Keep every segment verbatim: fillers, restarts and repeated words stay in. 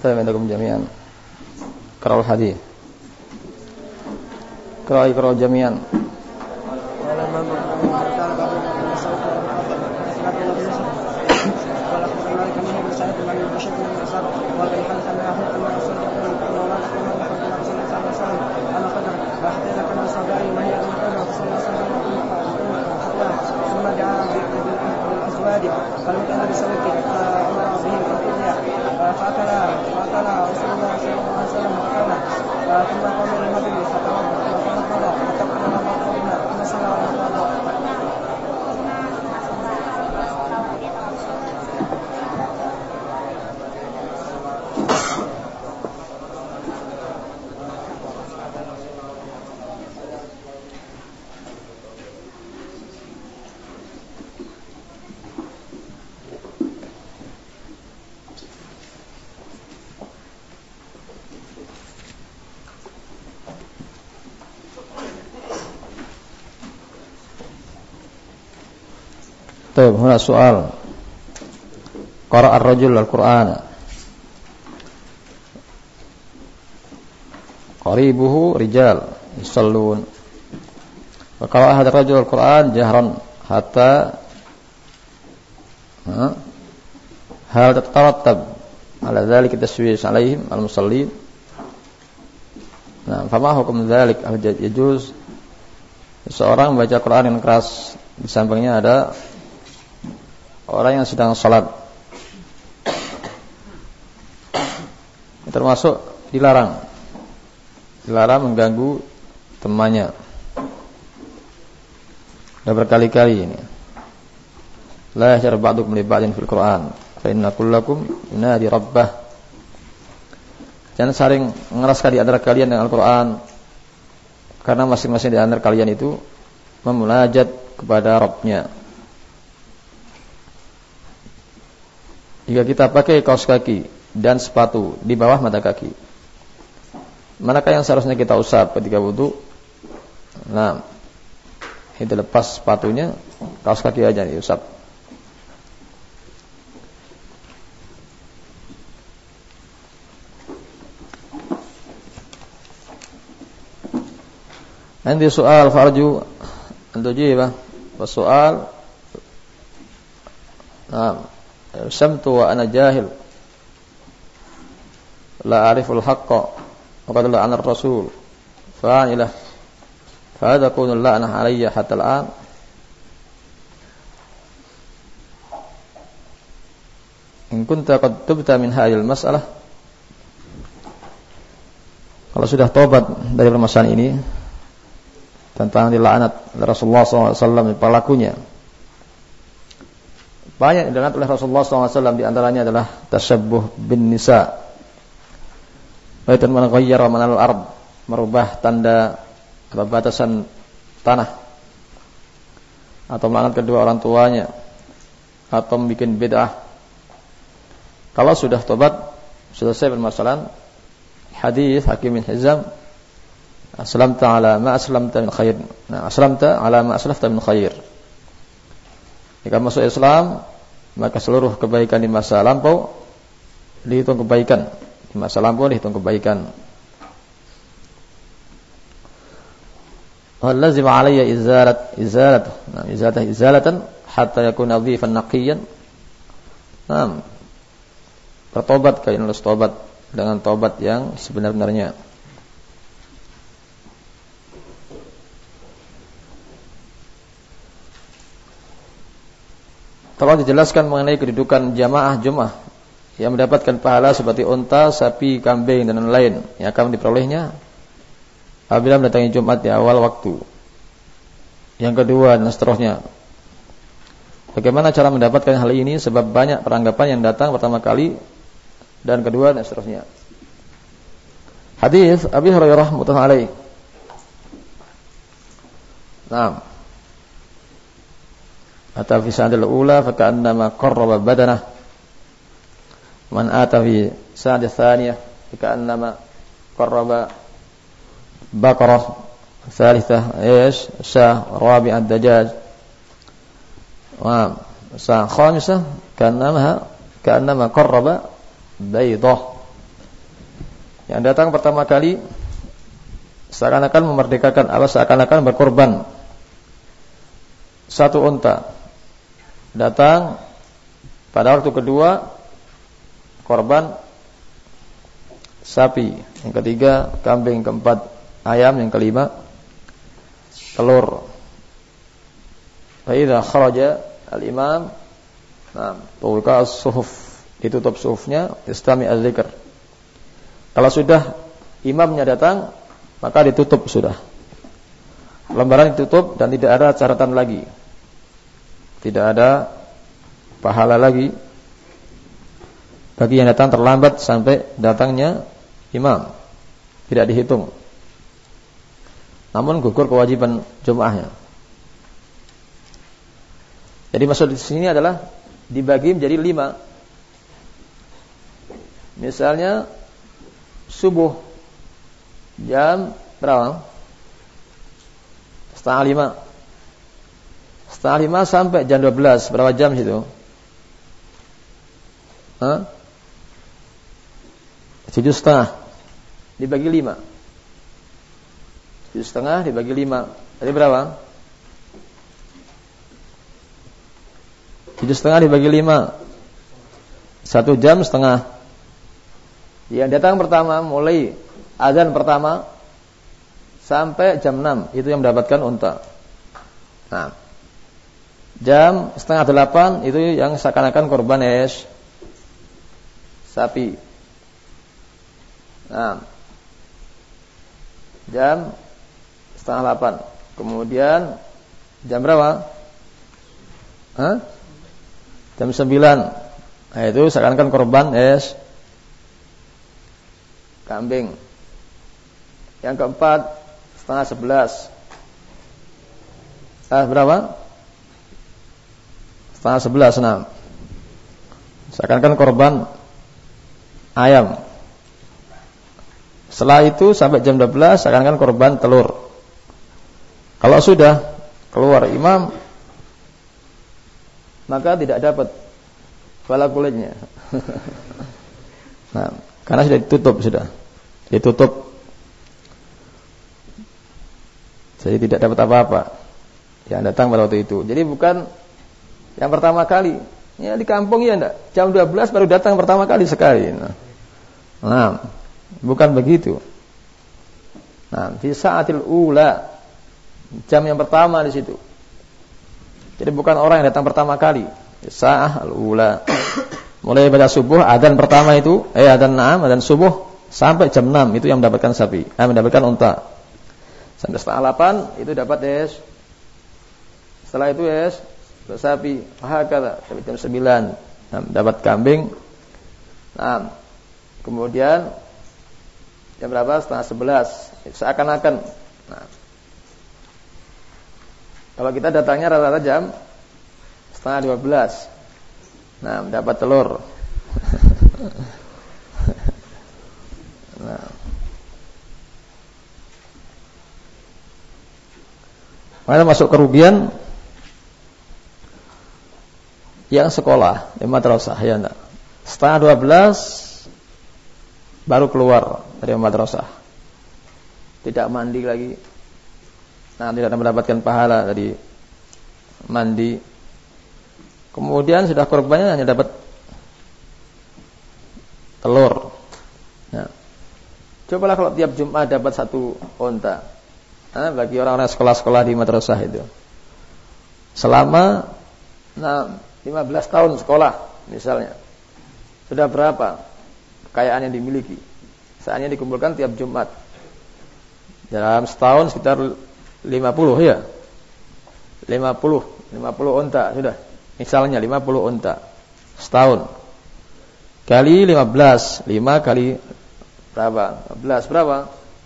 طيب عندكم جميعا قرأوا الحديث قرأوا قرأوا جميعا فلم بسوته فأمر به فأكلها فأكل فأكل رسول الله صلى الله عليه وسلم وأكلنا ثم قام إلى المغرب فتوضأ وتقبل ما قلنا ثم صلى على الله. طيب هنا سؤال قرأ الرجل القرآن قريبه رجال يصلون وقرأ هذا الرجل القرآن جهرا حتى هل تترتب على ذلك التشويش عليهم المصلين؟ Nah, fama hukum dzalik? Yajuz seorang membaca Quran yang keras, di sampingnya ada orang yang sedang salat. Termasuk dilarang. Dilarang mengganggu temannya. Sudah berkali-kali ini. La yashar ba'dukum li ba'din fil Qur'an, fa inna kullakum yunadi rabbah. Jangan saling mengeraskan di antara kalian dengan Al-Quran, karena masing-masing di antara kalian itu memunajat kepada Rabbnya. Jika kita pakai kaos kaki dan sepatu di bawah mata kaki, manakah yang seharusnya kita usap ketika wudu? Nah, itu lepas sepatunya, kaos kaki aja diusap. Nanti soal farju untuk jibah, soal. Nah, samtu wa ana jahil, la ariful haqqa, wa qad la'ana ar-rasul, fa'ilah, fa hadha yakunu la'nah alayya hatta al-an. In kunta qad tubta min hadhihi al-mas'alah, kalau sudah tobat dari permasalahan ini tentang dilaknat Rasulullah shallallahu alaihi wasallam pelakunya, banyak yang dilaknat oleh Rasulullah shallallahu alaihi wasallam, di antaranya adalah tashabbuh bin nisa, yaitu menghayyara manal ard, merubah tanda atau batasan tanah, atau melaknat kedua orang tuanya, atau membuat bid'ah. Kalau sudah tobat, selesai permasalahan, hadis Hakim bin Hizam, aslamta ala ma aslamta min khair. Nah, aslamta ala ma aslafta min khair. Jika masuk Islam, maka seluruh kebaikan di masa lampau dihitung kebaikan. Di masa lampau dihitung kebaikan. Wal lazim alayya izalat izalat. Nah, izalatan izalatan hatta yakuna dhifan naqiyan. Nah, bertobat, kalian harus tobat dengan tobat yang sebenar-benarnya. Tolong dijelaskan mengenai kedudukan jamaah Jumat yang mendapatkan pahala seperti unta, sapi, kambing dan lain-lain yang akan diperolehnya apabila mendatangi Jumat di awal waktu. Yang kedua dan seterusnya. Bagaimana cara mendapatkan hal ini? Sebab banyak peranggapan yang datang pertama kali dan kedua dan seterusnya. Hadis Abi Hurairah muttafaq alaih. Naam. Ata fi sa'dil ula fa ka'annama qarraba badanah. Man ata fi sa'dil tsaniyah fa ka'annama qarraba baqarah. Tsalitsah ايش ساعة رابعة دجاج. وساعة خامسة كأنما كأنما قرب بيضة. Yang datang pertama kali seakan-akan memerdekakan, Allah seakan-akan berkorban satu unta. Datang pada waktu kedua korban sapi, yang ketiga kambing, keempat ayam, yang kelima telur. Fa idza kharaja al-imam, nah, tuwika as-suhuf, ditutup suhufnya, istami az-zikr. Kalau sudah imamnya datang, maka ditutup sudah. Lembaran ditutup dan tidak ada catatan lagi. Tidak ada pahala lagi bagi yang datang terlambat sampai datangnya imam. Tidak dihitung. Namun gugur kewajiban Jum'ahnya. Jadi maksud di sini adalah dibagi menjadi lima. Misalnya subuh jam berapa? Setengah lima. Setengah lima sampai jam dua belas. Berapa jam situ? Hah? Tujuh setengah. Dibagi lima. Tujuh setengah dibagi lima. Jadi berapa? Tujuh setengah dibagi lima. Satu jam setengah. Yang datang pertama mulai azan pertama sampai jam enam, itu yang mendapatkan unta. Nah, jam setengah delapan itu yang seakan-akan korban es sapi. Nah, jam setengah delapan. Kemudian jam berapa? Hah? Jam sembilan. Nah, itu seakan-akan korban es kambing. Yang keempat setengah sebelas. Ah, berapa? Setengah sebelas, enam. Seakan-akan korban ayam. Setelah itu sampai jam dua belas seakan-akan korban telur. Kalau sudah keluar imam, maka tidak dapat kepala kulitnya. Nah, karena sudah ditutup, sudah ditutup, jadi tidak dapat apa-apa yang datang pada waktu itu. Jadi bukan yang pertama kali. Ya di kampung ya enggak, jam dua belas baru datang pertama kali sekali. Nah, nah bukan begitu. Nah, di saatil ula, jam yang pertama di situ. Jadi bukan orang yang datang pertama kali. Sa'ah al-ula. Mulai pada subuh, adzan pertama itu, eh adzan na'am, adzan subuh sampai jam enam itu yang mendapatkan sapi, eh mendapatkan unta. Sampai setengah delapan itu dapat es. Setelah itu es sapi, hakala sampai jam sembilan nah, dapat kambing. Nah, kemudian jam berapa? Setengah sebelas. Seakan-akan. Nah, kalau kita datangnya rata-rata jam setengah dua belas. Nah, dapat telur. Nah, mana masuk kerugian yang sekolah di madrasah ya enggak. Setengah dua belas baru keluar dari madrasah. Tidak mandi lagi. Nah, tidak mendapatkan pahala dari mandi. Kemudian sudah korbannya hanya dapat telur. Nah, cobalah kalau tiap Jumat dapat satu unta. Nah, bagi orang-orang sekolah-sekolah di madrasah itu. Selama nah, lima belas tahun sekolah misalnya. Sudah berapa kekayaan yang dimiliki? Saatnya dikumpulkan tiap Jumat. Dalam setahun sekitar lima puluh ya. lima puluh, lima puluh unta sudah. Misalnya lima puluh unta setahun. Kali lima belas, lima kali berapa? lima belas berapa?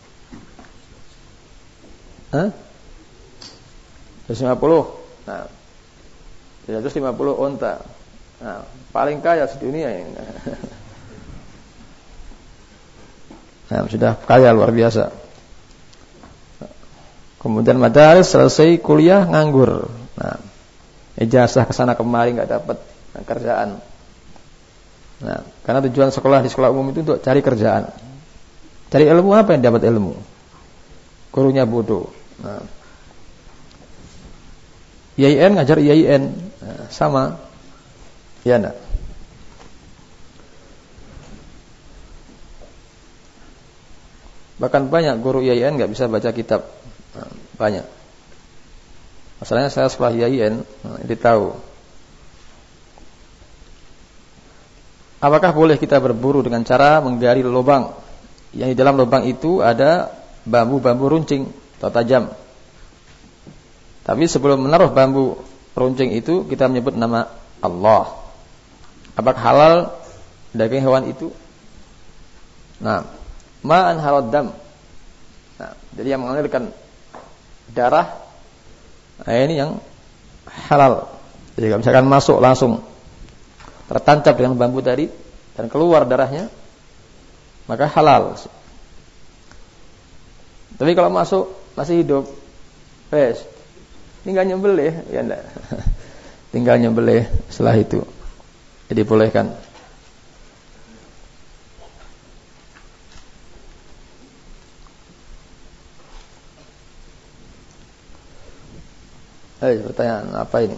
Hah? seratus lima puluh. Nah, seratus lima puluh unta. Nah, paling kaya sedunia ini. Nah, sudah kaya luar biasa. Kemudian madaris selesai kuliah nganggur. Nah, ijazah kesana kemari nggak dapat nah, kerjaan. Nah, karena tujuan sekolah di sekolah umum itu untuk cari kerjaan. Cari ilmu apa yang dapat ilmu? Gurunya bodoh. Nah. I A I N ngajar I A I N. Nah, sama. Ya enggak? Bahkan banyak guru I A I N enggak bisa baca kitab. Nah, banyak. Masalahnya saya sekolah I A I N, nah, jadi tahu. Apakah boleh kita berburu dengan cara menggali lubang? Yang di dalam lubang itu ada bambu-bambu runcing atau tajam. Tapi sebelum menaruh bambu runcing itu kita menyebut nama Allah. Apakah halal daging hewan itu? Nah, ma'an halad dam. Nah, jadi yang mengalirkan darah, nah ini yang halal. Jadi kalau misalkan masuk langsung tertancap dengan bambu tadi dan keluar darahnya, maka halal. Tapi kalau masuk masih hidup, wes tinggal nyembelih, ya enggak. Tinggal nyembelih setelah itu. Jadi bolehkan. Hai, pertanyaan apa ini?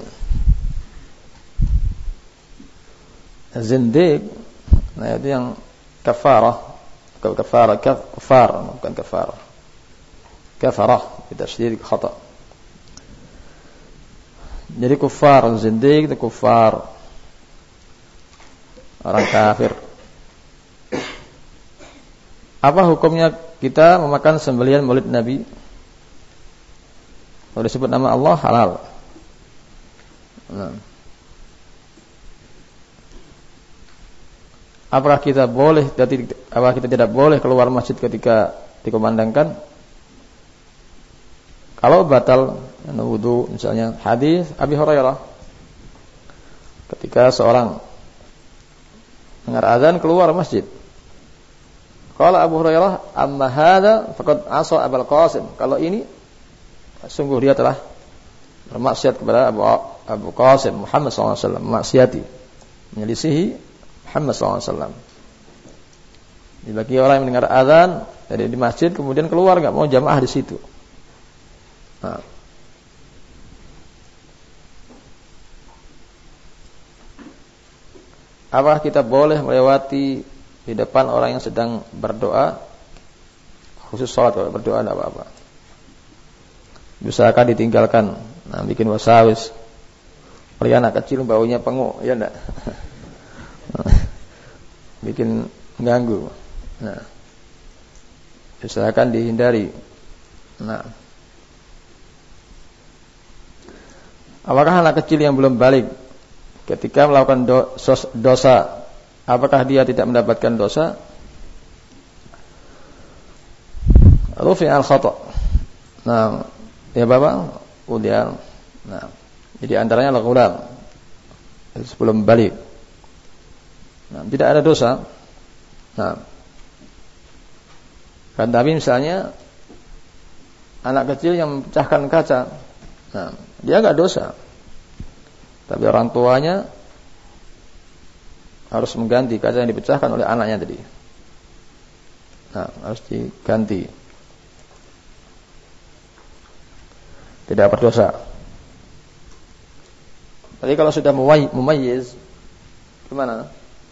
Zindiq, nah itu yang kafarah, kalau kafarah kafar, bukan kafarah. Kafarah, bitasydid khata'. Jadi kufar, zindiq itu kufar, orang kafir. Apa hukumnya kita memakan sembelihan maulid Nabi? Kalau disebut nama Allah halal. Nah. Apakah kita boleh, apakah kita tidak boleh keluar masjid ketika dikumandangkan? Kalau batal wudu, misalnya hadis Abi Hurairah, ketika seorang dengar azan keluar masjid. Kalau Abu Hurairah, amma hadza faqad asa Abul Qasim. Kalau ini sungguh dia telah bermaksiat kepada Abu Abu Qasim Muhammad sallallahu alaihi wasallam, maksiati, menyelisihi Muhammad sallallahu alaihi wasallam. Bagi orang yang mendengar azan dari di masjid kemudian keluar enggak mau jamaah di situ. Nah. Apakah kita boleh melewati di depan orang yang sedang berdoa? Khusus salat, kalau berdoa enggak apa-apa. Bisakah ditinggalkan? Nah, bikin wasawis. Oleh anak kecil baunya penguk, ya enggak? Bikin mengganggu. Nah, usahakan dihindari. Nah, apakah anak kecil yang belum balik ketika melakukan dosa, apakah dia tidak mendapatkan dosa? Rufi al-khata'. Nah, ya Bapak, udah. Nah, jadi antaranya al-ghulam sebelum balik. Nah, tidak ada dosa. Nah, kan tapi misalnya anak kecil yang memecahkan kaca, nah, dia enggak dosa. Tapi orang tuanya harus mengganti kaca yang dipecahkan oleh anaknya tadi. Nah, harus diganti. Tidak berdosa. Tapi kalau sudah mumayyiz, gimana?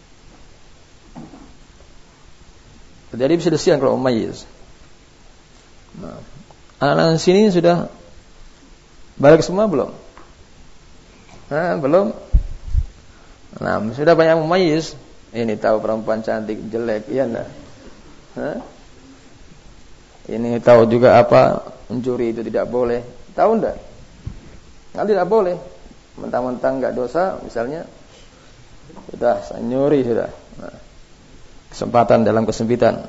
Jadi bisa disian kalau mumayyiz. Nah, anak-anak sini sudah balik semua belum? Nah, belum. Nah, sudah banyak mumayyiz. Ini tahu perempuan cantik, jelek, iya enggak? Hah? Ini tahu juga apa mencuri itu tidak boleh. Tahu enggak? Nah, tidak boleh. Mentang-mentang enggak dosa, misalnya sudah saya nyuri sudah. Nah, kesempatan dalam kesempitan.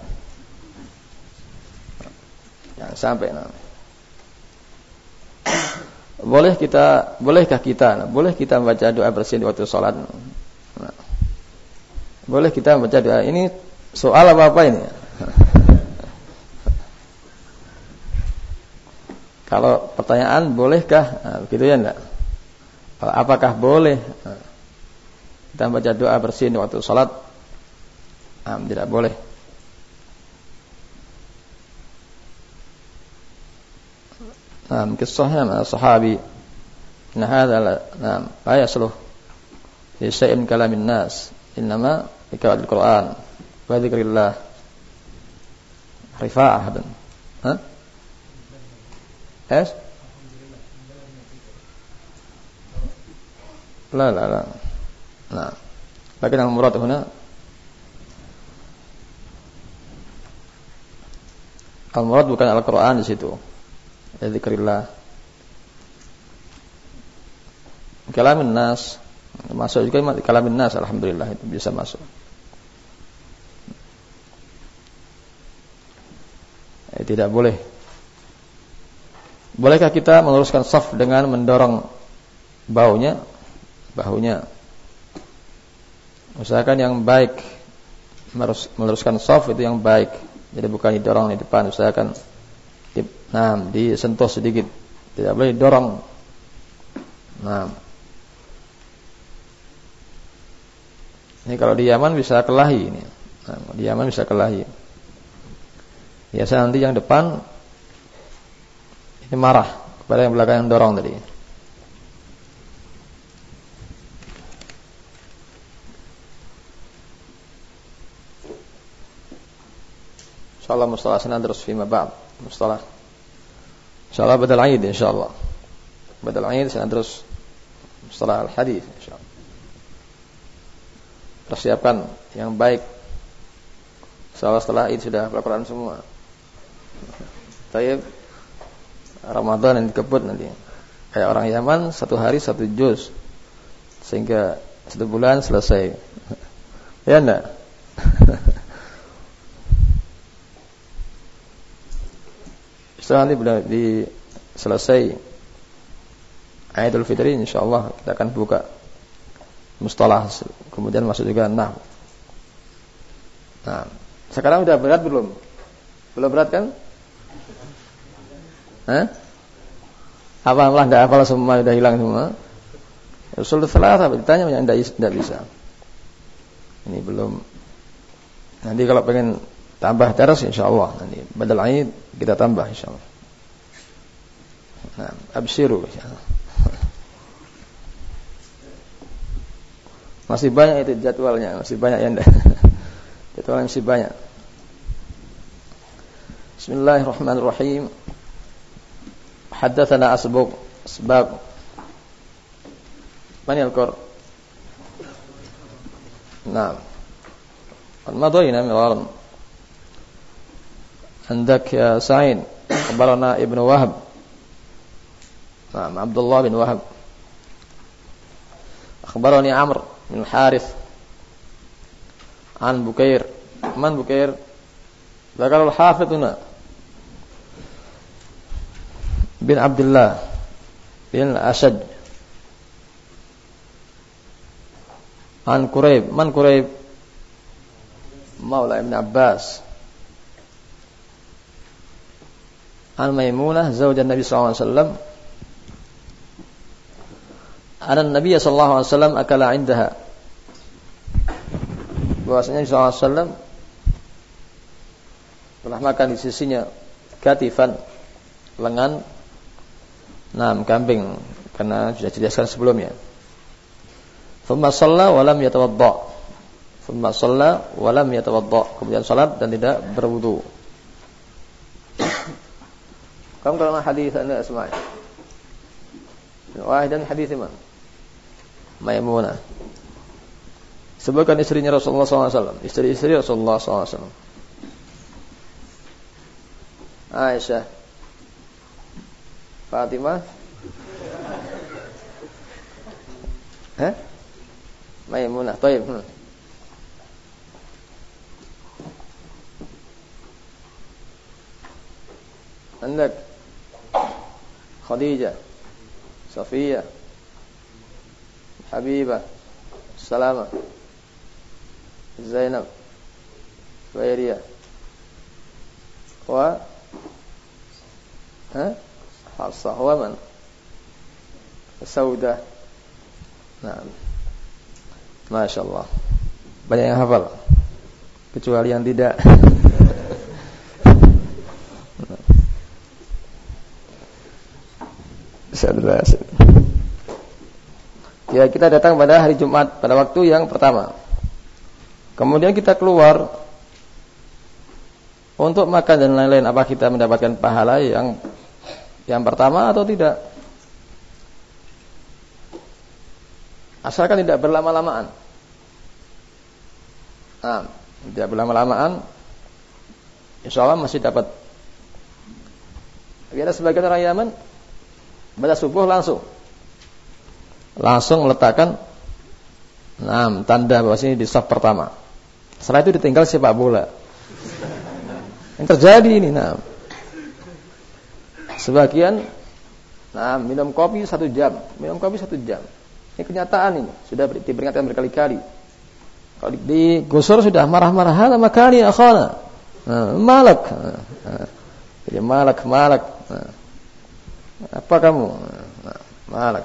Jangan sampai. Nah. Boleh kita, bolehkah kita, nah, boleh kita membaca doa bersin di waktu sholat? Nah, boleh kita membaca doa. Ini soal apa apa ini? Kalau pertanyaan bolehkah? Nah, begitu ya enggak? Apakah boleh nah, kita membaca doa bersin di waktu sholat? Nah, tidak boleh. Nah, kisahnya mana sahabi. Nah, hadza la, nah, la yasluh fi syai'in kalamin nas. Innama iqra'ul Qur'an wa dzikrillah. Rifa'ah dan. Ha? Es? La la la. Nah, lakin yang murad huna al-murad bukan Al-Qur'an di situ. Dzikrillah. Kalamin nas masuk juga kalamin nas, alhamdulillah itu bisa masuk. Eh, tidak boleh. Bolehkah kita meluruskan shaf dengan mendorong baunya, bahunya? Usahakan yang baik, meluruskan shaf itu yang baik. Jadi bukan didorong di depan, usahakan nah disentuh sedikit, tidak boleh didorong. Nah, ini kalau di Yaman bisa kelahi ini. Nah, di Yaman bisa kelahi. Biasa nanti yang depan ini marah kepada yang belakang yang dorong tadi. Insyaallah mustalah sanadrus fima ba'd. Mustalah. Insyaallah badal Aid insyaallah. Badal Aid sanadrus mustalah al-hadits insyaallah. Persiapkan yang baik. Insyaallah setelah Aid sudah Al-Qur'an semua. Tayyib. Ramadan yang dikebut nanti. Kayak orang Yaman satu hari satu juz. Sehingga satu bulan selesai. Ya enggak? Setelah nanti sudah di selesai Aidul Fitri, insyaallah kita akan buka mustalah, kemudian masuk juga nahwu. Nah, sekarang udah berat belum? Belum berat kan? Hah? Hafal enggak hafal semua, udah hilang semua. Usul salatah ditanya yang enggak bisa. Ini belum. Nanti kalau pengen tambah terus insyaallah nanti badal Aid kita tambah insyaallah. Nah, absyiru insyaallah. Masih banyak itu jadwalnya, masih banyak yang jadwalnya masih banyak. Bismillahirrahmanirrahim. Haddatsana Asbaq sebab mana al-Qur? Nah. Al-madayna miran. عندك يا سعيد أخبرنا ابن وهب نعم عبد الله بن وهب أخبرني عمرو بن الحارث عن بكير من بكير ذكر الحافظ هنا بن عبد الله بن الأشج عن كريب من كريب مولى ابن عباس عن ميمونة زوج النبي صلى الله عليه وسلم أن النبي صلى الله عليه وسلم أكل عندها bahwasanya Nabi sallallahu alaihi wasallam pernah makan di sisinya katifan lengan enam kambing karena sudah dijelaskan sebelumnya. Thumma shalla wa lam yatawadda. Thumma shalla wa lam yatawadda. Kemudian salat dan tidak berwudu. Kamu kalau hadis Anda asma'. Wahidan hadis mana? Maimunah. Sebutkan istrinya Rasulullah sallallahu alaihi wasallam, istri-istri Rasulullah sallallahu alaihi wasallam. Aisyah, Fatimah, eh, Maimunah. Baik. Hmm. عندك خديجة صفية حبيبة سلامة زينب ويريا و ها حفصة ومن سودة. Nah, Masya Allah, banyak yang hafal kecuali yang tidak. Ya, kita datang pada hari Jumat pada waktu yang pertama. Kemudian kita keluar untuk makan dan lain-lain. Apa kita mendapatkan pahala yang yang pertama atau tidak? Asalkan tidak berlama-lamaan. Nah, tidak berlama-lamaan, insya Allah masih dapat. Tapi ada sebagian orang Yaman pada subuh langsung langsung meletakkan nah, tanda bahwa sini di saf pertama. Setelah itu ditinggal sepak bola. Yang terjadi ini, nah, sebagian nah, minum kopi satu jam, minum kopi satu jam. Ini kenyataan ini, sudah diperingatkan berkali-kali. Kalau digusur sudah marah-marah, hada makani akhana. Nah, malak. Nah, jadi malak, malak. Nah, apa kamu? Nah, malak.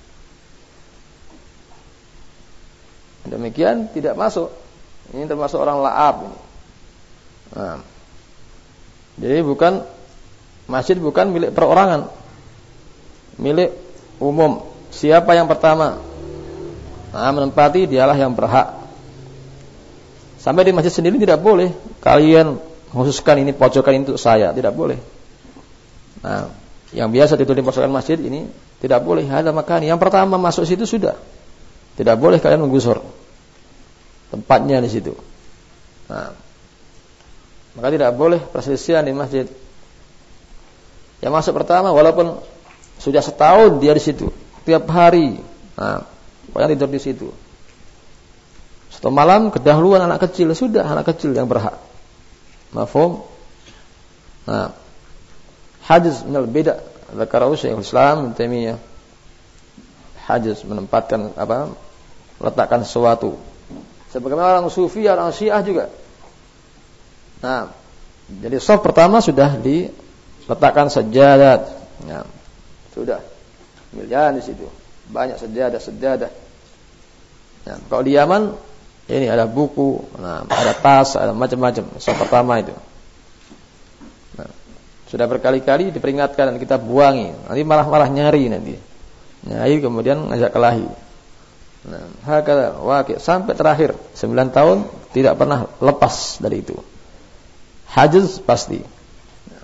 Demikian tidak masuk. Ini termasuk orang la'ab ini. Nah, jadi bukan masjid bukan milik perorangan, milik umum. Siapa yang pertama nah, menempati dialah yang berhak. Sampai di masjid sendiri tidak boleh kalian khususkan ini pojokan ini untuk saya, tidak boleh. Nah, yang biasa tidur di pojokan masjid ini tidak boleh. Ada makanya yang pertama masuk situ sudah tidak boleh kalian menggusur tempatnya di situ. Nah, maka tidak boleh perselisihan di masjid. Yang masuk pertama walaupun sudah setahun dia di situ tiap hari, nah, pokoknya tidur di situ. Satu malam kedahuluan anak kecil, sudah anak kecil yang berhak. Mafhum? Nah, hajiz minal bid'ah, dzakarahu Syekhul Islam Ibnu Taimiyah. Hajiz menempatkan apa? Meletakkan sesuatu. Sebagaimana orang sufi, orang Syiah juga. Nah, jadi shaf pertama sudah diletakkan sajadah. Nah, sudah miliaran di situ. Banyak sajadah, sajadah. Nah, kalau di Yaman ini ada buku, nah, ada tas, ada macam-macam. Shaf pertama itu. Nah, sudah berkali-kali diperingatkan dan kita buangi. Nanti marah-marah nyari nanti. Nyari kemudian ngajak kelahi. Nah, hakala waqi' sampai terakhir sembilan tahun tidak pernah lepas dari itu. Hajiz pasti. Nah.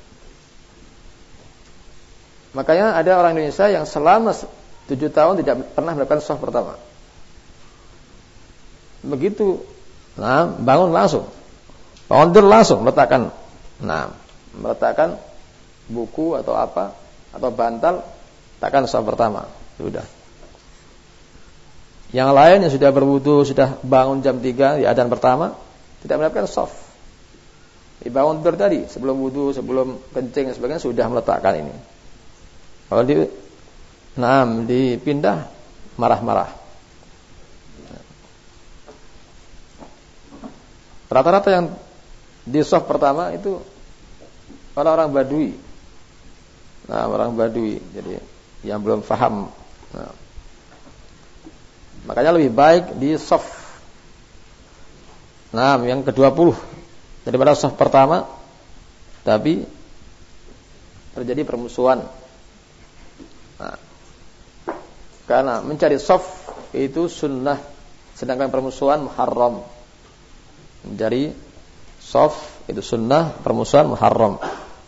Makanya ada orang Indonesia yang selama tujuh tahun tidak pernah melakukan shaf pertama. Begitu, nah, bangun langsung, bangun langsung meletakkan, nah, meletakkan buku atau apa atau bantal, letakkan shaf pertama, sudah. Yang lain yang sudah berwudu, sudah bangun jam tiga di adzan pertama, tidak melakukan shaf. Bangun tidur tadi, sebelum wudu, sebelum kencing, sebagainya sudah meletakkan ini. Kalau di, nah, dipindah, marah-marah. Rata-rata yang di shaf pertama itu orang-orang Badui. Nah, orang Badui, jadi yang belum paham. Nah, makanya lebih baik di shaf nah yang kedua puluh daripada shaf pertama, tapi terjadi permusuhan. Nah, karena mencari shaf itu sunnah, sedangkan permusuhan muharram. Mencari shaf itu sunnah, permusuhan muharram.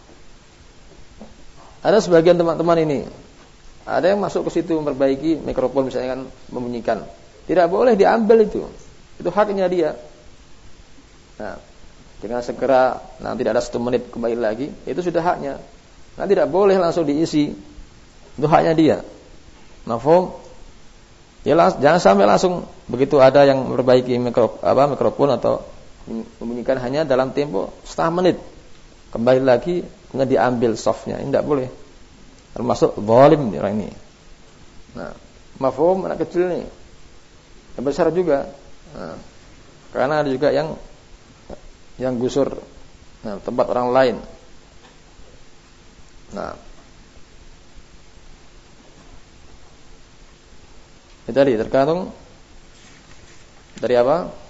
Ada sebagian teman-teman ini, ada yang masuk ke situ memperbaiki mikrofon misalnya kan membunyikan. Tidak boleh diambil itu. Itu haknya dia. Nah, dengan segera nah tidak ada satu menit kembali lagi, itu sudah haknya. Nah, tidak boleh langsung diisi. Itu haknya dia. Mafhum? Ya, jangan sampai langsung begitu ada yang memperbaiki mikro, apa mikrofon atau membunyikan hanya dalam tempo setengah menit. Kembali lagi kemudian diambil softnya. Ini tidak boleh. Termasuk zalim orang ini. Nah, mafhum anak kecil nih. Yang besar juga. Nah, karena ada juga yang yang gusur nah, tempat orang lain. Nah, itu tadi tergantung dari apa?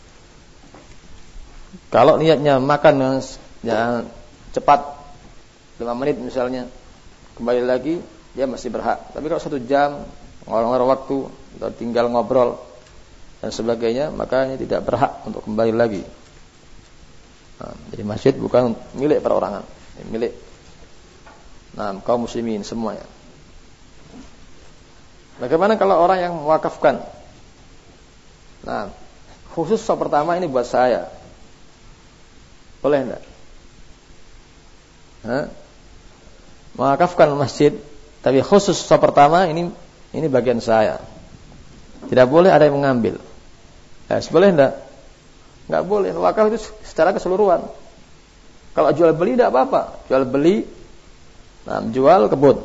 Kalau niatnya makan yang cepat, lima menit misalnya, kembali lagi, dia masih berhak. Tapi kalau satu jam, ngolong-ngolong waktu, atau tinggal ngobrol dan sebagainya, maka ini tidak berhak untuk kembali lagi. Nah, jadi masjid bukan milik perorangan, milik nah, kaum muslimin semuanya. Bagaimana kalau orang yang mewakafkan? Nah, khusus shop pertama ini buat saya, boleh enggak? Hah? Mewakafkan masjid, tapi khusus shop pertama ini ini bagian saya. Tidak boleh ada yang mengambil. Eh, boleh enggak? Enggak boleh. Wakaf itu secara keseluruhan. Kalau jual beli tidak apa-apa. Jual beli, nah, jual kebun.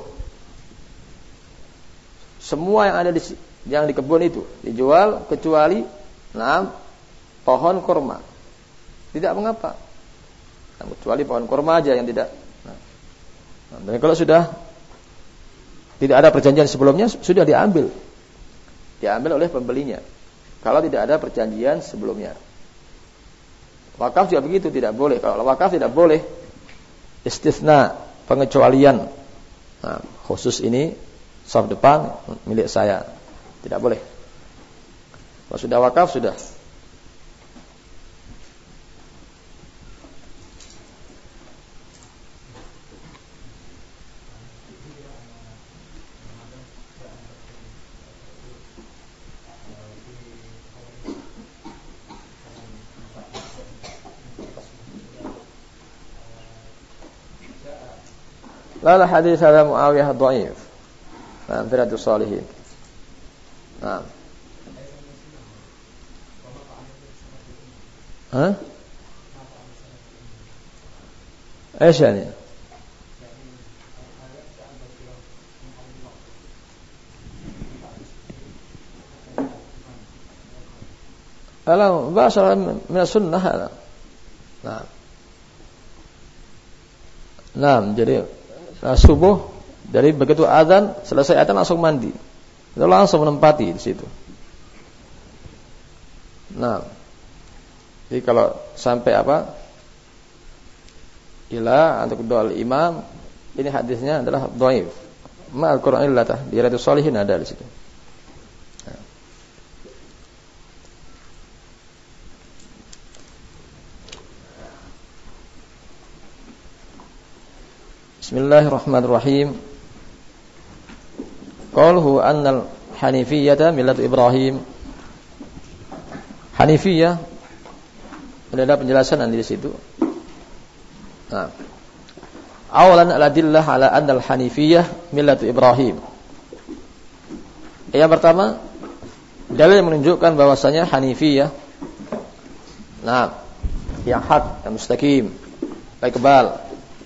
Semua yang ada di yang di kebun itu dijual kecuali nah, pohon kurma. Tidak mengapa. Nah, kecuali pohon kurma aja yang tidak. Nah, dan kalau sudah tidak ada perjanjian sebelumnya, sudah diambil. Diambil oleh pembelinya. Kalau tidak ada perjanjian sebelumnya. Wakaf juga begitu, tidak boleh. Kalau wakaf tidak boleh istisna, pengecualian. Nah, khusus ini saf depan milik saya. Tidak boleh. Kalau sudah wakaf sudah. لا لا حديث هذا معاوية ضعيف. نعم في رياض الصالحين. نعم. ها؟ ايش يعني؟ لا مباشرة من السنة هذا. نعم. نعم jadi Nah, subuh dari begitu azan selesai azan langsung mandi, itu langsung menempati di situ. Nah, jadi kalau sampai apa? Ila untuk doa imam, ini hadisnya adalah dhaif. Ma al-Qur'an illatah di Riyadhus Shalihin ada di situ. Nah. Bismillahirrahmanirrahim. Qauluhu annal hanifiyyata millatu Ibrahim. Hanifiyah ada penjelasan di situ. Nah. Awalan al-adillah ala annal hanifiyah millatu Ibrahim. Yang pertama, dalil yang menunjukkan bahwasanya hanifiyah nah, yang hak, yang mustaqim, baik kebal.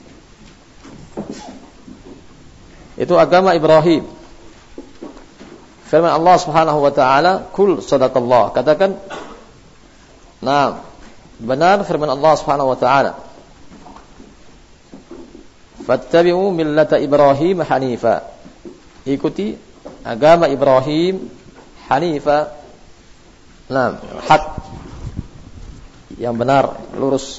Itu agama Ibrahim. Firman Allah Subhanahu wa taala, "Qul sadaqallah." Katakan, nah, benar firman Allah Subhanahu wa taala. Fattabi'u millata Ibrahim hanifa. Ikuti agama Ibrahim hanifa. Nah, hak yang benar, lurus.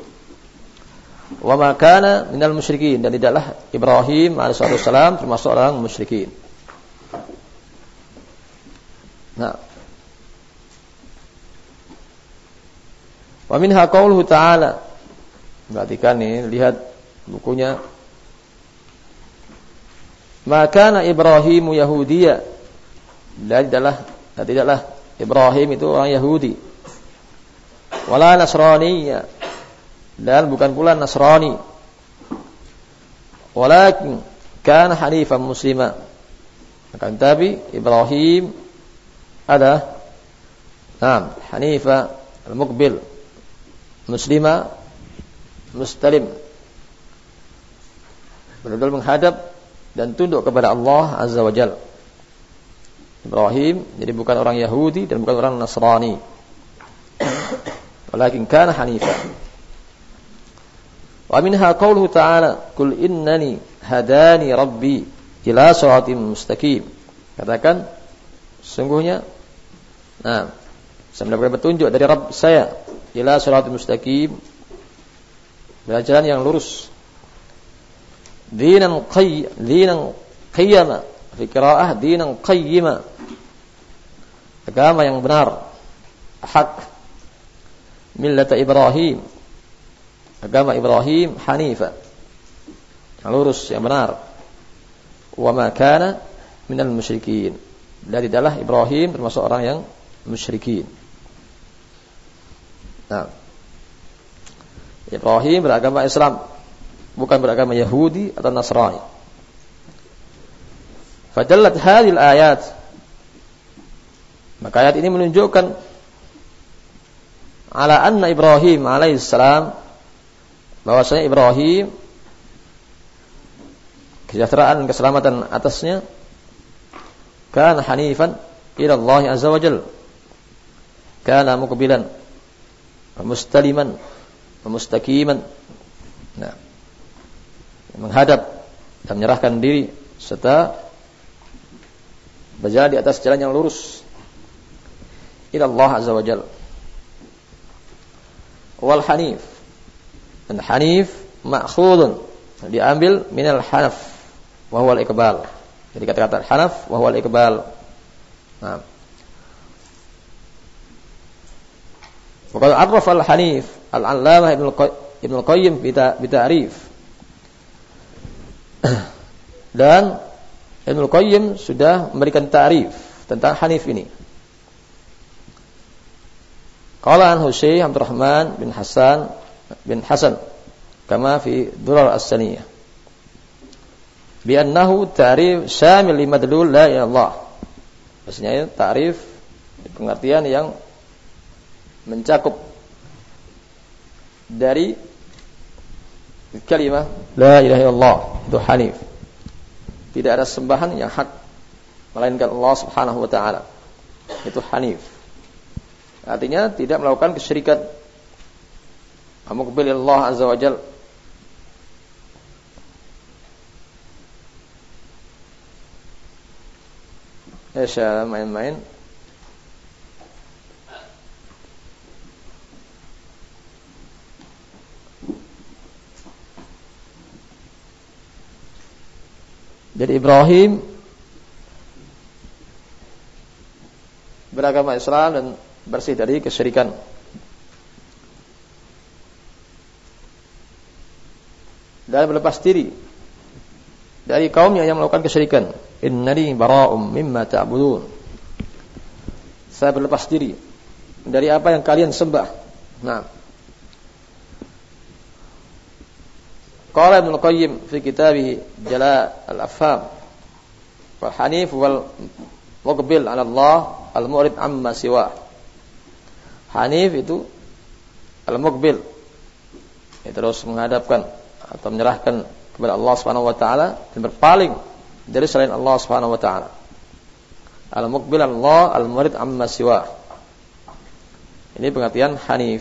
Wa ma kana minal musyrikin, dan tidaklah Ibrahim alaihi salam termasuk orang musyrikin. Nah. Wa minha qauluhu ta'ala. Perhatikan nih, lihat bukunya. Ma kana Ibrahimu Yahudiyya. Dan tidaklah, dan tidaklah Ibrahim itu orang Yahudi. Wala Nasraniyya, dan bukan pula Nasrani. Walakin kana hanifan muslima. Akan tapi Ibrahim ada nah, hanifa al-muqbil, muslima, mustalim, benar-benar menghadap dan tunduk kepada Allah Azza wa Jalla. Ibrahim jadi bukan orang Yahudi dan bukan orang Nasrani. Walakin kana hanifan. Wa minha qauluhu ta'ala, "Qul innani hadani rabbi ila shiratin mustaqim." Katakan, sungguhnya nah, saya mendapatkan petunjuk dari Rabb saya ila shiratin mustaqim, jalan yang lurus. dinan qayy dinan qiyama, fi qiraa'ah dinan qayyima, agama yang benar, hak, millata Ibrahim, agama Ibrahim hanifa, yang lurus, yang benar. Wa ma kana minal musyrikin, dan tidaklah Ibrahim termasuk orang yang musyrikin. Nah, Ibrahim beragama Islam, bukan beragama Yahudi atau Nasrani. Fadallat hadhil ayat, maka ayat ini menunjukkan ala anna Ibrahim alaihissalam, bahwasanya Ibrahim kesejahteraan dan keselamatan atasnya, kana hanifan ila Allah azza wa jalla, kana muqbilan wa mustaliman wa mustaqiman, nah, menghadap dan menyerahkan diri serta berjalan di atas jalan yang lurus ila Allah azza wa jalla. Wal hanif, dan hanif ma'khudun, diambil minal hanaf wa huwa al-iqbal. Jadi kata-kata hanaf wa huwa al-iqbal. Nah, wa qad arrafa al-hanif al-allamah Ibnu al-Qayyim bi ta'rif, dan Ibnu al-Qayyim sudah memberikan ta'rif tentang hanif ini. Qala anhu Syekh Abdurrahman bin Hasan bin Hasan kama fi Durar As-Saniyah bi annahu ta'rif syamil limadlul la ilaha illallah. Maksudnya ta'rif pengertian yang mencakup dari kalimat la ilaha illallah, itu hanif. Tidak ada sembahan yang hak melainkan Allah Subhanahu wa taala. Itu hanif. Artinya tidak melakukan kesyirikan. Muqbil Allah azza wa jalla. Ya, main-main. Jadi Ibrahim beragama Islam dan bersih dari kesyirikan. Dan berlepas diri dari kaumnya yang melakukan kesyirikan. Innani bara'um mimma ta'budun. Saya berlepas diri dari apa yang kalian sembah. Nah, qala Ibnu al-Qayyim fi kitabih Jala' al-Afham, wal hanif wal muqbil 'ala Allah al-mu'rid amma siwa. Hanif itu al-muqbil, ya, terus menghadapkan atau menyerahkan kepada Allah Subhanahu wa taala dan berpaling dari selain Allah Subhanahu wa taala. Al-muqbil Allah al-murid amma siwa. Ini pengertian hanif.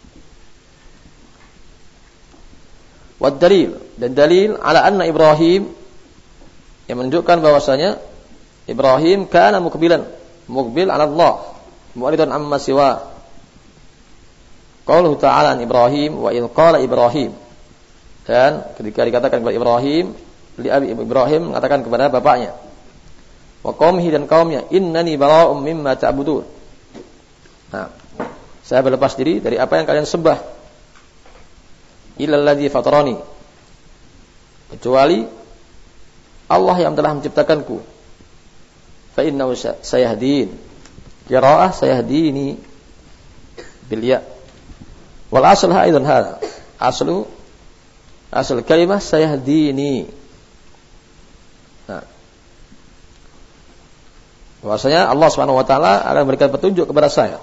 Wad dalil, dan dalil ala anna Ibrahim, yang menunjukkan bahwasanya Ibrahim kana muqbilan, muqbil ala Allah, mu'ridan amma siwa. Qauluhu ta'ala an Ibrahim wa idh qala Ibrahim, dan ketika dikatakan kepada Ibrahim, li abi Ibrahim mengatakan kepada bapaknya, wa qaumihi, dan kaumnya, innani bara'um mimma ta'budun. Nah, saya berlepas diri dari apa yang kalian sembah, illal ladzi fatarani, kecuali Allah yang telah menciptakanku. Fa innahu sayahdin, qira'ah sayahdini bil ya. Wal asl aidan hada, aslu asal kalimah sayahdini. Nah, bahwasanya Allah Subhanahu wa taala akan memberikan petunjuk kepada saya.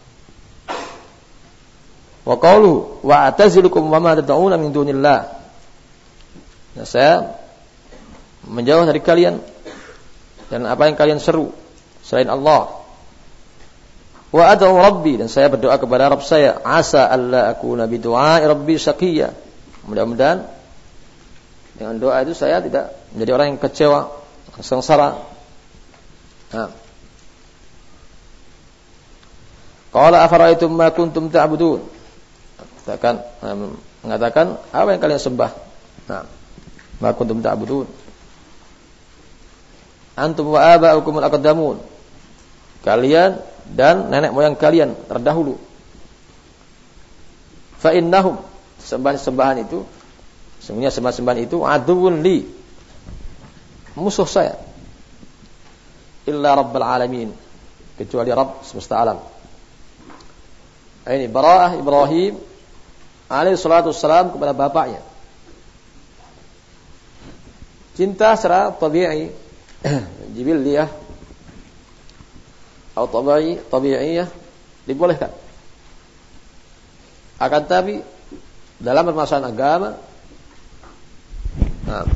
Wa qaulu wa atazilukum wa ma tad'una min dunillah. Nah, saya menjauh dari kalian dan apa yang kalian seru selain Allah. Wa ad'u rabbi, dan saya berdoa kepada Rabb saya, asa alla akuna bi du'a'i rabbi syaqiyya. Mudah-mudahan dengan doa itu saya tidak menjadi orang yang kecewa, sengsara. Nah, qala afara'aytum ma kuntum ta'budun, katakan, mengatakan apa yang kalian sembah. Nah, ma kuntum ta'budun. Antum wa aba'ukum al-aqdamun. Kalian dan nenek moyang kalian terdahulu. Fa innahum, sembahan-sembahan itu, semuanya sembahan-sembahan itu aduwwun li, musuh saya. Illa Rabbul Alamin, kecuali Rabb semesta alam. Ini bara'ah Ibrahim alaihi salatu wassalam kepada bapaknya. Cinta secara tabi'i, jibiliyah atau tabi'i, tabi'iyah dibolehkan. Akan tapi dalam permasalahan agama, nah,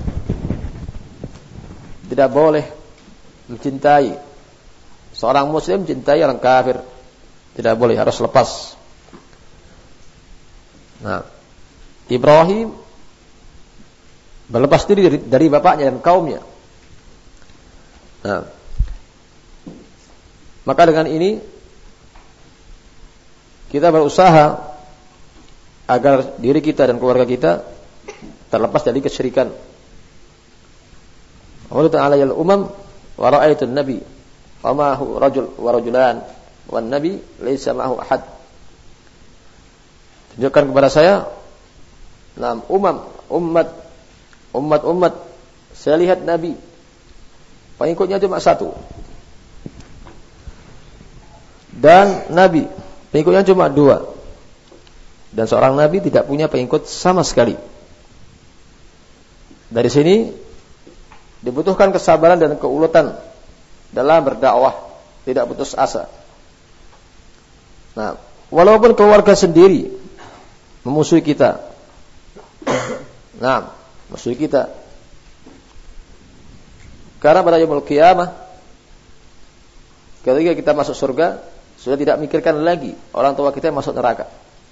tidak boleh mencintai seorang muslim mencintai orang kafir. Tidak boleh, harus lepas. Nah, Ibrahim berlepas diri dari, dari bapaknya dan kaumnya. Nah, maka dengan ini kita berusaha agar diri kita dan keluarga kita terlepas dari kesyirikan. Allah Ta'ala yal umam wa ra'aitun nabi wa ma hu rajul wa rajulan wan nabi laisa ma'ahu ahad. Tunjukkan kepada saya enam umam, umat, umat-umat. Saya lihat nabi, pengikutnya cuma satu. Dan nabi, pengikutnya cuma dua. Dan seorang nabi tidak punya pengikut sama sekali. Dari sini dibutuhkan kesabaran dan keuletan dalam berdakwah, tidak putus asa. Nah, walaupun keluarga sendiri memusuhi kita, nah, musuhi kita, karena pada yaumul qiyamah, ketika kita masuk surga, sudah tidak mikirkan lagi orang tua kita yang masuk neraka.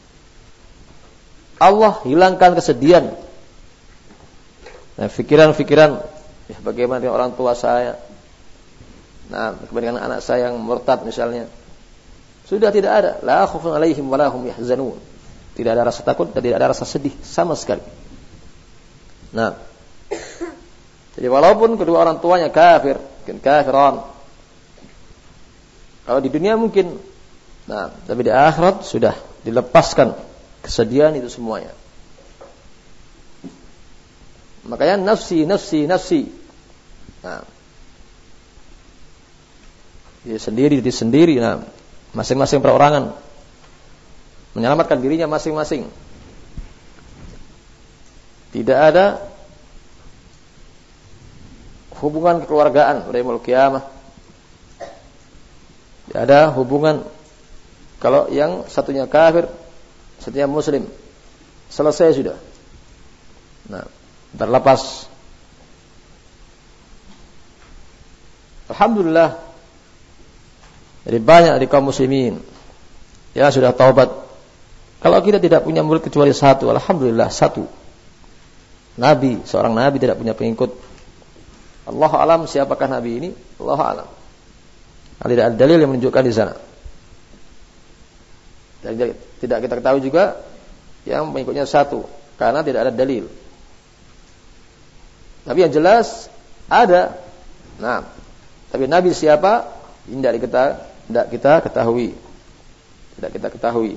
Allah hilangkan kesedihan, nah, pikiran-pikiran, ya, bagaimana orang tua saya, nah, kebanyakan anak saya yang murtad misalnya, sudah tidak ada. La khaufun alaihim wa la hum yahzanun. Tidak ada rasa takut dan tidak ada rasa sedih sama sekali. Nah, jadi walaupun kedua orang tuanya kafir, mungkin kafiran, kalau di dunia mungkin, nah, tapi di akhirat sudah dilepaskan kesedihan itu semuanya. Makanya nafsi, nafsi, nafsi. Nah, diri sendiri, diri sendiri. Nah, masing-masing perorangan menyelamatkan dirinya masing-masing. Tidak ada hubungan kekeluargaan pada yaumul qiyamah. Tidak ada hubungan. Kalau yang satunya kafir, satunya muslim, selesai sudah. Nah, terlepas. Alhamdulillah, jadi banyak dari kaum muslimin ya sudah taubat. Kalau kita tidak punya murid kecuali satu, alhamdulillah satu. Nabi, seorang nabi tidak punya pengikut. Allah alam siapakah nabi ini? Allah alam. Tidak ada dalil yang menunjukkan di sana. Dan tidak kita ketahui juga yang pengikutnya satu, karena tidak ada dalil. Nabi yang jelas ada. Nah, tapi nabi siapa? Tidak kita tidak kita ketahui. Tidak kita ketahui.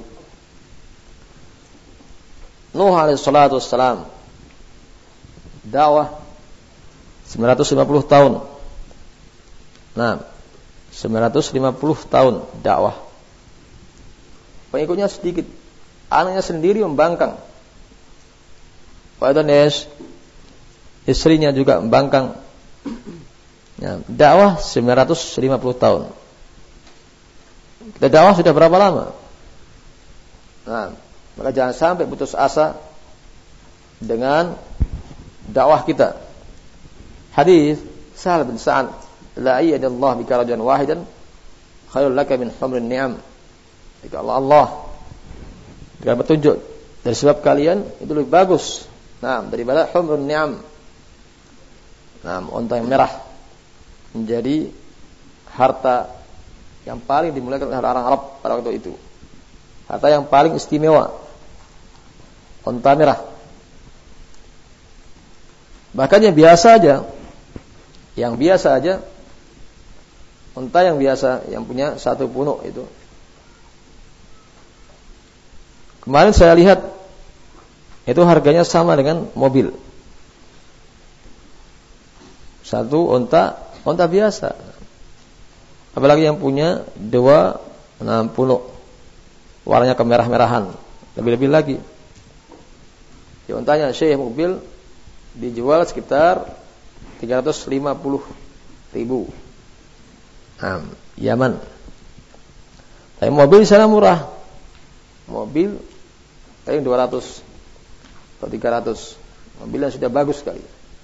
Nuh alaihi salatu wassalam, dakwah sembilan ratus lima puluh tahun. Nah, sembilan ratus lima puluh tahun dakwah. Pengikutnya sedikit. Anaknya sendiri membangkang. Padahal istrinya juga membangkang. Nah, dakwah sembilan ratus lima puluh tahun. Kita dakwah sudah berapa lama? Nah, maka jangan sampai putus asa dengan dakwah kita. Hadis Sahal bin Sa'ad, la ayyadallahu bika rajulan wahidan khairul laka min humrin ni'am. Jika Allah Allah dengan petunjuk dari sebab kalian itu lebih bagus, nah, daripada humrun ni'am. Nah, unta yang merah menjadi harta yang paling dimuliakan oleh orang Arab pada waktu itu. Harta yang paling istimewa, unta merah. Bahkan yang biasa aja, yang biasa aja, unta yang biasa, yang punya satu punuk itu. Kemarin saya lihat, itu harganya sama dengan mobil. Satu unta, unta biasa. Apalagi yang punya dua enam punuk, warnanya kemerah-merahan, lebih-lebih lagi. Ya untanya Syekh mobil dijual sekitar tiga ratus lima puluh ribu. Nah, Yaman. Tapi mobil di sana murah. Mobil paling dua ratus atau tiga ratus. Mobil yang sudah bagus sekali.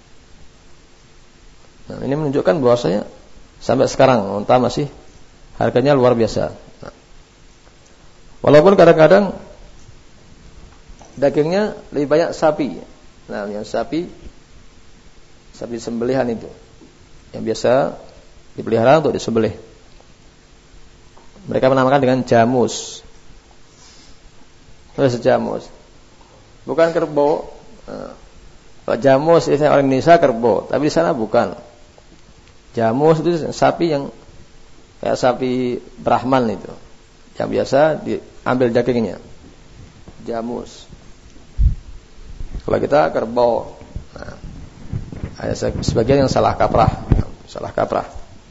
Nah, ini menunjukkan bahwasanya sampai sekarang unta masih harganya luar biasa. Nah, walaupun kadang-kadang dagingnya lebih banyak sapi. Nah, yang sapi, sapi sembelihan itu, yang biasa dipelihara untuk disembelih. Mereka menamakan dengan jamus. Terus jamus, bukan kerbau. Nah, kalau jamus itu orang Indonesia kerbau, tapi di sana bukan. Jamus itu sapi yang kayak sapi Brahman itu, yang biasa diambil dagingnya. Jamus. Kalau kita kerbau, nah, ada sebagian yang salah kaprah, salah kaprah.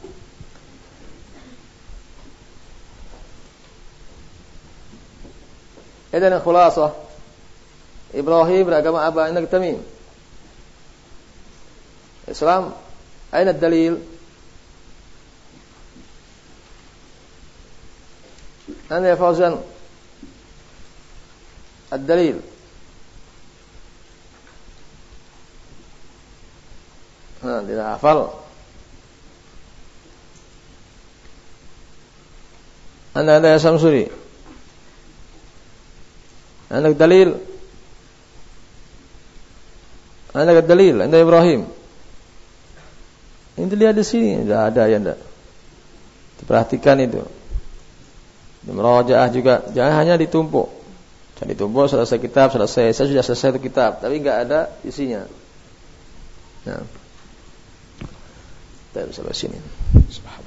Idan khulasah, Ibrahim beragama apa? Anak Tamim. Islam, aina dalil? Anda ya Fauzan, ad-dalil. Nah, tidak hafal. Anda ada ya Samsuri. Anda dalil. Anda dalil. Anda Ibrahim. Ini lihat di sini, tidak ada ya anda. Diperhatikan itu. Di merajaah juga, jangan hanya ditumpuk. Jangan ditumpuk selesai kitab, selesai. Saya sudah selesai itu kitab, tapi enggak ada isinya. Nah. Kita sampai sini. Subhanallah.